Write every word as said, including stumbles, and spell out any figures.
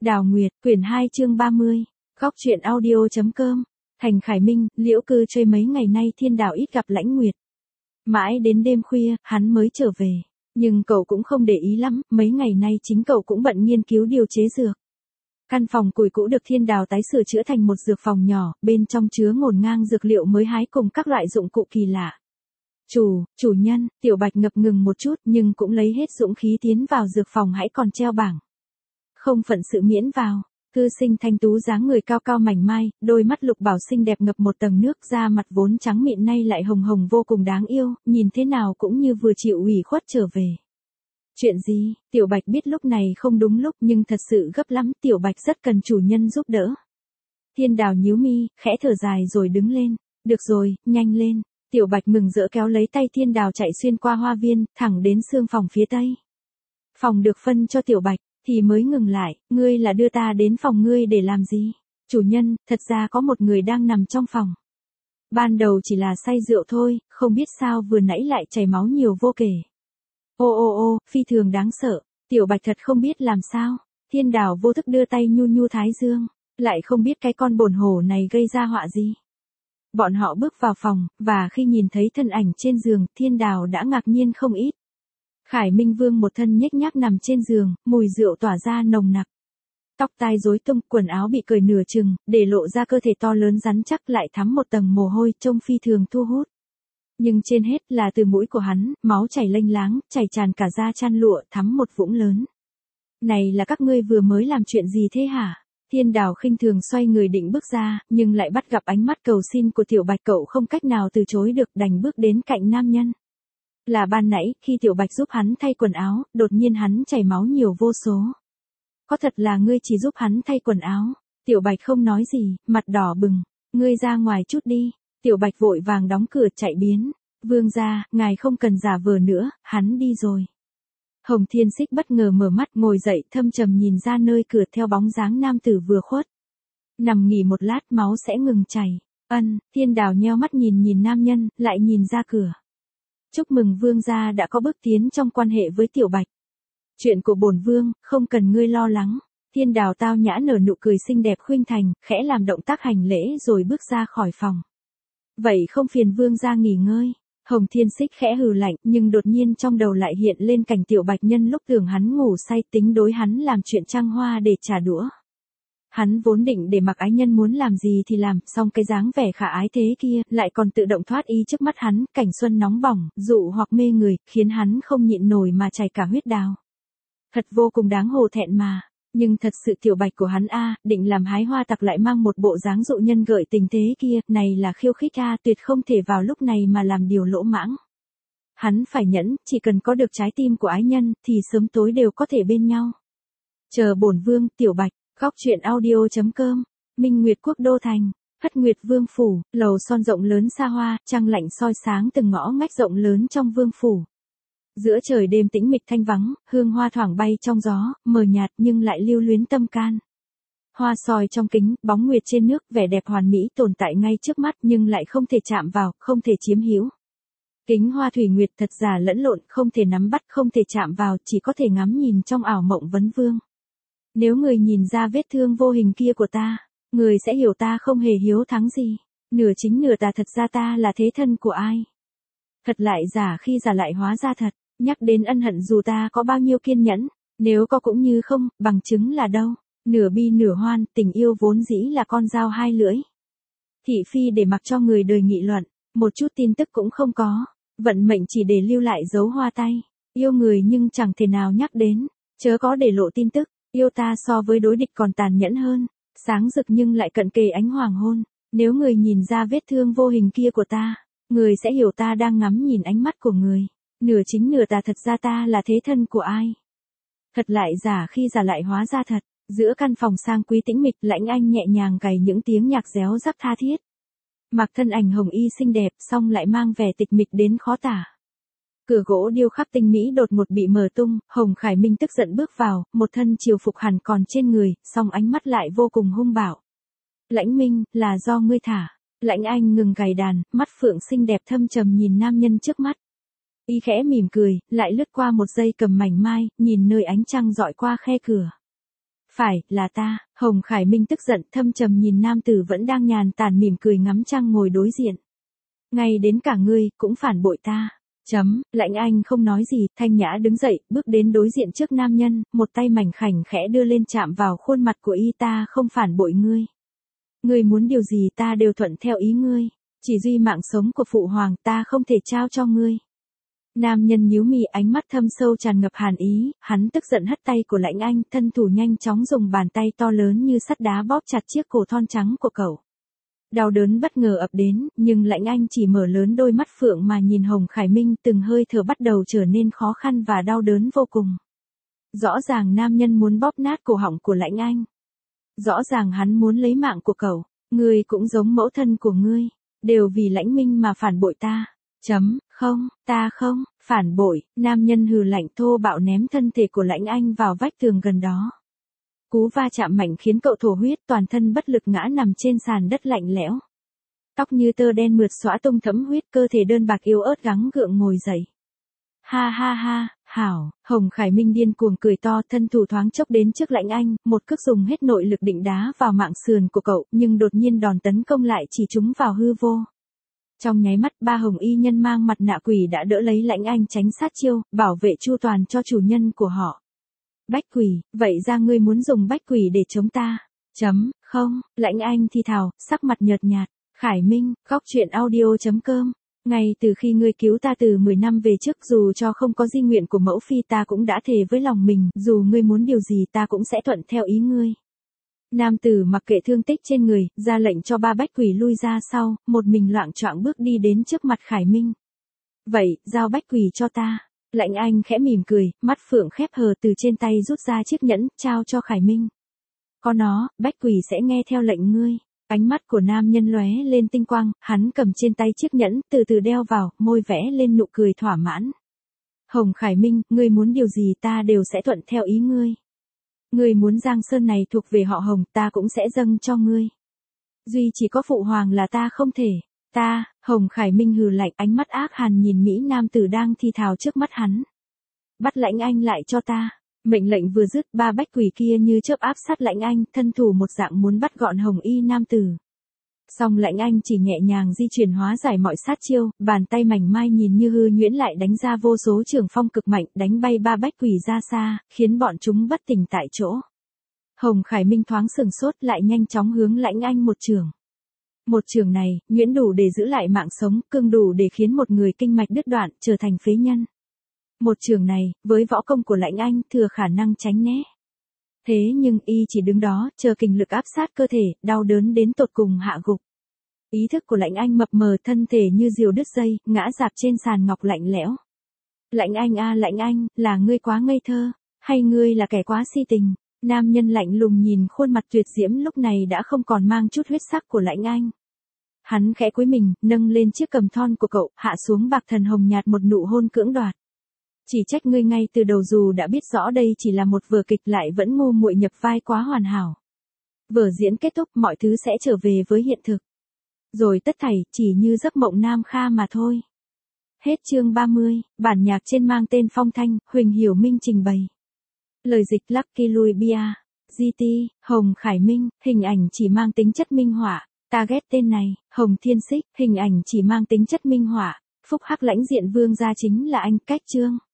Đào Nguyệt, quyển hai chương ba mươi. Góc truyện audio.com. Thành Khải Minh, Liễu Cư chơi mấy ngày nay thiên đào ít gặp Lãnh Nguyệt. Mãi đến đêm khuya, hắn mới trở về. Nhưng cậu cũng không để ý lắm, mấy ngày nay chính cậu cũng bận nghiên cứu điều chế dược. Căn phòng củi cũ được thiên đào tái sửa chữa thành một dược phòng nhỏ, bên trong chứa ngổn ngang dược liệu mới hái cùng các loại dụng cụ kỳ lạ. Chủ, chủ nhân, Tiểu Bạch ngập ngừng một chút nhưng cũng lấy hết dũng khí tiến vào dược phòng hãy còn treo bảng. Không phận sự miễn vào. Thư sinh thanh tú dáng người cao cao mảnh mai, đôi mắt lục bảo xinh đẹp ngập một tầng nước, da mặt vốn trắng mịn nay lại hồng hồng vô cùng đáng yêu, nhìn thế nào cũng như vừa chịu ủy khuất trở về. Chuyện gì? Tiểu Bạch biết lúc này không đúng lúc nhưng thật sự gấp lắm, Tiểu Bạch rất cần chủ nhân giúp đỡ. Thiên đào nhíu mi, khẽ thở dài rồi đứng lên. Được rồi, nhanh lên. Tiểu Bạch mừng rỡ kéo lấy tay thiên đào chạy xuyên qua hoa viên, thẳng đến sương phòng phía tây. Phòng được phân cho Tiểu Bạch, thì mới ngừng lại, ngươi là đưa ta đến phòng ngươi để làm gì? Chủ nhân, thật ra có một người đang nằm trong phòng. Ban đầu chỉ là say rượu thôi, không biết sao vừa nãy lại chảy máu nhiều vô kể. Ô ô ô, phi thường đáng sợ, Tiểu Bạch thật không biết làm sao. Thiên đào vô thức đưa tay nhu nhu thái dương, lại không biết cái con bồn hổ này gây ra họa gì. Bọn họ bước vào phòng, và khi nhìn thấy thân ảnh trên giường, thiên đào đã ngạc nhiên không ít. Khải Minh Vương một thân nhếch nhác nằm trên giường, mùi rượu tỏa ra nồng nặc. Tóc tai rối tung, quần áo bị cởi nửa chừng, để lộ ra cơ thể to lớn rắn chắc lại thắm một tầng mồ hôi trông phi thường thu hút. Nhưng trên hết là từ mũi của hắn, máu chảy lênh láng, chảy tràn cả da chăn lụa, thắm một vũng lớn. Này là các ngươi vừa mới làm chuyện gì thế hả? Thiên đào khinh thường xoay người định bước ra, nhưng lại bắt gặp ánh mắt cầu xin của Tiểu Bạch, cậu không cách nào từ chối được, đành bước đến cạnh nam nhân. Là ban nãy, khi Tiểu Bạch giúp hắn thay quần áo, đột nhiên hắn chảy máu nhiều vô số. Có thật là ngươi chỉ giúp hắn thay quần áo? Tiểu Bạch không nói gì, mặt đỏ bừng. Ngươi ra ngoài chút đi. Tiểu Bạch vội vàng đóng cửa chạy biến. Vương gia, ngài không cần giả vờ nữa, hắn đi rồi. Hồng Thiên Xích bất ngờ mở mắt ngồi dậy thâm trầm nhìn ra nơi cửa theo bóng dáng nam tử vừa khuất. Nằm nghỉ một lát máu sẽ ngừng chảy. Ân, Thiên đào nheo mắt nhìn nhìn nam nhân, lại nhìn ra cửa. Chúc mừng vương gia đã có bước tiến trong quan hệ với Tiểu Bạch. Chuyện của bổn vương, không cần ngươi lo lắng. Thiên đào tao nhã nở nụ cười xinh đẹp khuynh thành, khẽ làm động tác hành lễ rồi bước ra khỏi phòng. Vậy không phiền vương gia nghỉ ngơi. Hồng Thiên Xích khẽ hừ lạnh, nhưng đột nhiên trong đầu lại hiện lên cảnh Tiểu Bạch nhân lúc tưởng hắn ngủ say tính đối hắn làm chuyện trăng hoa để trả đũa. Hắn vốn định để mặc ái nhân muốn làm gì thì làm, song cái dáng vẻ khả ái thế kia, lại còn tự động thoát y trước mắt hắn, cảnh xuân nóng bỏng, dụ hoặc mê người, khiến hắn không nhịn nổi mà chảy cả huyết đào. Thật vô cùng đáng hổ thẹn mà, nhưng thật sự Tiểu Bạch của hắn a, định làm hái hoa tặc lại mang một bộ dáng dụ nhân gợi tình thế kia, này là khiêu khích a, tuyệt không thể vào lúc này mà làm điều lỗ mãng. Hắn phải nhẫn, chỉ cần có được trái tim của ái nhân, thì sớm tối đều có thể bên nhau. Chờ bổn vương, Tiểu Bạch. Góc truyện audio.com. Minh Nguyệt Quốc Đô Thành, Hất Nguyệt Vương Phủ, lầu son rộng lớn xa hoa, trăng lạnh soi sáng từng ngõ ngách rộng lớn trong vương phủ. Giữa trời đêm tĩnh mịch thanh vắng, hương hoa thoảng bay trong gió, mờ nhạt nhưng lại lưu luyến tâm can. Hoa soi trong kính, bóng nguyệt trên nước, vẻ đẹp hoàn mỹ tồn tại ngay trước mắt nhưng lại không thể chạm vào, không thể chiếm hữu. Kính hoa thủy nguyệt thật giả lẫn lộn, không thể nắm bắt, không thể chạm vào, chỉ có thể ngắm nhìn trong ảo mộng vấn vương. Nếu người nhìn ra vết thương vô hình kia của ta, người sẽ hiểu ta không hề hiếu thắng gì. Nửa chính nửa tà, thật ra ta là thế thân của ai. Thật lại giả khi giả lại hóa ra thật. Nhắc đến ân hận dù ta có bao nhiêu kiên nhẫn, nếu có cũng như không, bằng chứng là đâu. Nửa bi nửa hoan, tình yêu vốn dĩ là con dao hai lưỡi. Thị phi để mặc cho người đời nghị luận, một chút tin tức cũng không có. Vận mệnh chỉ để lưu lại dấu hoa tay. Yêu người nhưng chẳng thể nào nhắc đến, chớ có để lộ tin tức. Yêu ta so với đối địch còn tàn nhẫn hơn, sáng rực nhưng lại cận kề ánh hoàng hôn. Nếu người nhìn ra vết thương vô hình kia của ta, người sẽ hiểu ta đang ngắm nhìn ánh mắt của người. Nửa chính nửa tà, thật ra ta là thế thân của ai. Thật lại giả khi giả lại hóa ra thật. Giữa căn phòng sang quý tĩnh mịch, Lãnh Anh nhẹ nhàng gảy những tiếng nhạc réo rắt tha thiết. Mặc thân ảnh hồng y xinh đẹp, song lại mang vẻ tịch mịch đến khó tả. Cửa gỗ điêu khắc tinh mỹ đột ngột bị mở tung, Hồng Khải Minh tức giận bước vào, một thân triều phục hẳn còn trên người, song ánh mắt lại vô cùng hung bạo. Lãnh Minh, là do ngươi thả. Lãnh Anh ngừng gảy đàn, mắt phượng xinh đẹp thâm trầm nhìn nam nhân trước mắt. Y khẽ mỉm cười, lại lướt qua một giây cầm mảnh mai, nhìn nơi ánh trăng dọi qua khe cửa. Phải, là ta. Hồng Khải Minh tức giận thâm trầm nhìn nam tử vẫn đang nhàn tản mỉm cười ngắm trăng ngồi đối diện. Ngay đến cả ngươi, cũng phản bội ta. Chấm, Lãnh Anh không nói gì, thanh nhã đứng dậy, bước đến đối diện trước nam nhân, một tay mảnh khảnh khẽ đưa lên chạm vào khuôn mặt của y. Ta không phản bội ngươi. Ngươi muốn điều gì ta đều thuận theo ý ngươi. Chỉ duy mạng sống của phụ hoàng ta không thể trao cho ngươi. Nam nhân nhíu mì, ánh mắt thâm sâu tràn ngập hàn ý, hắn tức giận hất tay của Lãnh Anh, thân thủ nhanh chóng dùng bàn tay to lớn như sắt đá bóp chặt chiếc cổ thon trắng của cậu. Đau đớn bất ngờ ập đến, nhưng Lãnh Anh chỉ mở lớn đôi mắt phượng mà nhìn Hồng Khải Minh, từng hơi thở bắt đầu trở nên khó khăn và đau đớn vô cùng. Rõ ràng nam nhân muốn bóp nát cổ họng của Lãnh Anh. Rõ ràng hắn muốn lấy mạng của cậu. Ngươi cũng giống mẫu thân của ngươi, đều vì Lãnh Minh mà phản bội ta. Chấm, không, ta không, phản bội. Nam nhân hừ lạnh thô bạo ném thân thể của Lãnh Anh vào vách tường gần đó. Cú va chạm mạnh khiến cậu thổ huyết, toàn thân bất lực ngã nằm trên sàn đất lạnh lẽo. Tóc như tơ đen mượt xõa tung thấm huyết, cơ thể đơn bạc yếu ớt gắng gượng ngồi dậy. Ha ha ha, hảo. Hồng Khải Minh điên cuồng cười to, thân thủ thoáng chốc đến trước Lãnh Anh, một cước dùng hết nội lực định đá vào mạng sườn của cậu, nhưng đột nhiên đòn tấn công lại chỉ trúng vào hư vô. Trong nháy mắt, ba hồng y nhân mang mặt nạ quỷ đã đỡ lấy Lãnh Anh tránh sát chiêu, bảo vệ chu toàn cho chủ nhân của họ. Bách quỷ, vậy ra ngươi muốn dùng bách quỷ để chống ta? Chấm, không. Lãnh Anh thi thào, sắc mặt nhợt nhạt. Khải Minh, góc truyện audio chấm com. Ngay từ khi ngươi cứu ta từ mười năm về trước, dù cho không có di nguyện của mẫu phi, ta cũng đã thề với lòng mình, dù ngươi muốn điều gì ta cũng sẽ thuận theo ý ngươi. Nam tử mặc kệ thương tích trên người, ra lệnh cho ba bách quỷ lui ra sau, một mình loạng choạng bước đi đến trước mặt Khải Minh. Vậy, giao bách quỷ cho ta. Lãnh Anh khẽ mỉm cười, mắt phượng khép hờ, từ trên tay rút ra chiếc nhẫn, trao cho Khải Minh. Có nó, bách quỷ sẽ nghe theo lệnh ngươi. Ánh mắt của nam nhân lóe lên tinh quang, hắn cầm trên tay chiếc nhẫn, từ từ đeo vào, môi vẽ lên nụ cười thỏa mãn. Hồng Khải Minh, ngươi muốn điều gì ta đều sẽ thuận theo ý ngươi. Ngươi muốn Giang Sơn này thuộc về họ Hồng, ta cũng sẽ dâng cho ngươi. Duy chỉ có phụ hoàng là ta không thể. Ta, Hồng Khải Minh hừ lạnh, ánh mắt ác hàn nhìn Mỹ nam tử đang thi thào trước mắt hắn. Bắt Lãnh Anh lại cho ta. Mệnh lệnh vừa dứt, ba bách quỷ kia như chớp áp sát Lãnh Anh, thân thủ một dạng muốn bắt gọn hồng y nam tử. Song Lãnh Anh chỉ nhẹ nhàng di chuyển hóa giải mọi sát chiêu, bàn tay mảnh mai nhìn như hư nhuyễn lại đánh ra vô số trường phong cực mạnh, đánh bay ba bách quỷ ra xa, khiến bọn chúng bất tỉnh tại chỗ. Hồng Khải Minh thoáng sừng sốt, lại nhanh chóng hướng Lãnh Anh một trường. Một trường này, nhuyễn đủ để giữ lại mạng sống, cương đủ để khiến một người kinh mạch đứt đoạn, trở thành phế nhân. Một trường này, với võ công của Lãnh Anh, thừa khả năng tránh né. Thế nhưng y chỉ đứng đó, chờ kình lực áp sát cơ thể, đau đớn đến tột cùng hạ gục. Ý thức của Lãnh Anh mập mờ, thân thể như diều đứt dây, ngã rạp trên sàn ngọc lạnh lẽo. Lãnh Anh a Lãnh Anh, là ngươi quá ngây thơ, hay ngươi là kẻ quá si tình? Nam nhân lạnh lùng nhìn khuôn mặt tuyệt diễm lúc này đã không còn mang chút huyết sắc của Lãnh Anh. Hắn khẽ cúi mình, nâng lên chiếc cầm thon của cậu, hạ xuống bạc thần hồng nhạt một nụ hôn cưỡng đoạt. Chỉ trách ngươi ngay từ đầu dù đã biết rõ đây chỉ là một vở kịch lại vẫn ngu muội nhập vai quá hoàn hảo. Vở diễn kết thúc, mọi thứ sẽ trở về với hiện thực. Rồi tất thảy chỉ như giấc mộng Nam Kha mà thôi. Hết chương ba mươi, bản nhạc trên mang tên Phong Thanh, Huỳnh Hiểu Minh trình bày. Lời dịch Lucky Louis giê tê, Hồng Khải Minh, hình ảnh chỉ mang tính chất minh họa. Ta ghét tên này, Hồng Thiên Xích, hình ảnh chỉ mang tính chất minh họa. Phúc Hắc lãnh diện vương gia chính là anh, cách chương.